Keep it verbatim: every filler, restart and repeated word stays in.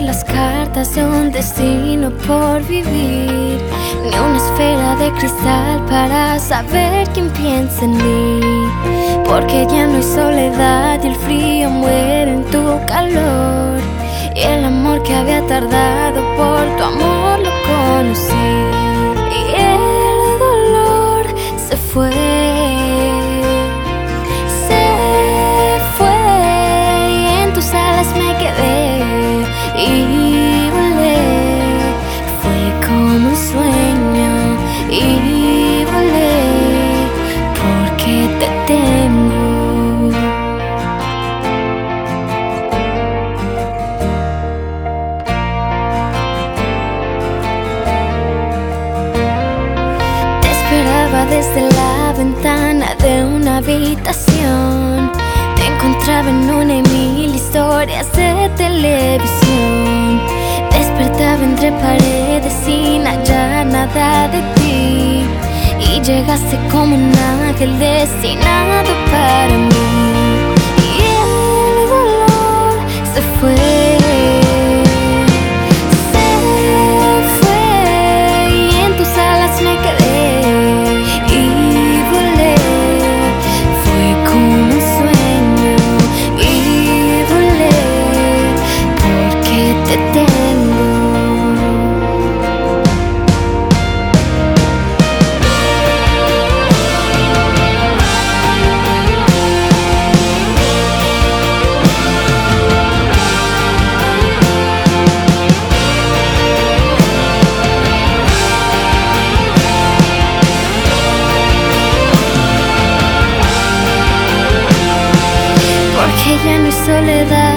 leer las cartas de un destino por vivir, ni una esfera de cristal para saber quién piensa en mí. Porque ya no hay soledad y el frío muere en tu calor, y el amor que había tardado por tu amor lo conocí, y el dolor se fue. Me quedé y volé, fue como un sueño y volé, porque te tengo. Te esperaba desde la ventana de una habitación, te encontraba en una y mil historias de televisión. Despertaba entre paredes sin hallar nada de ti, y llegaste como un ángel destinado para mí, y el dolor se fue. Porque ya no hay soledad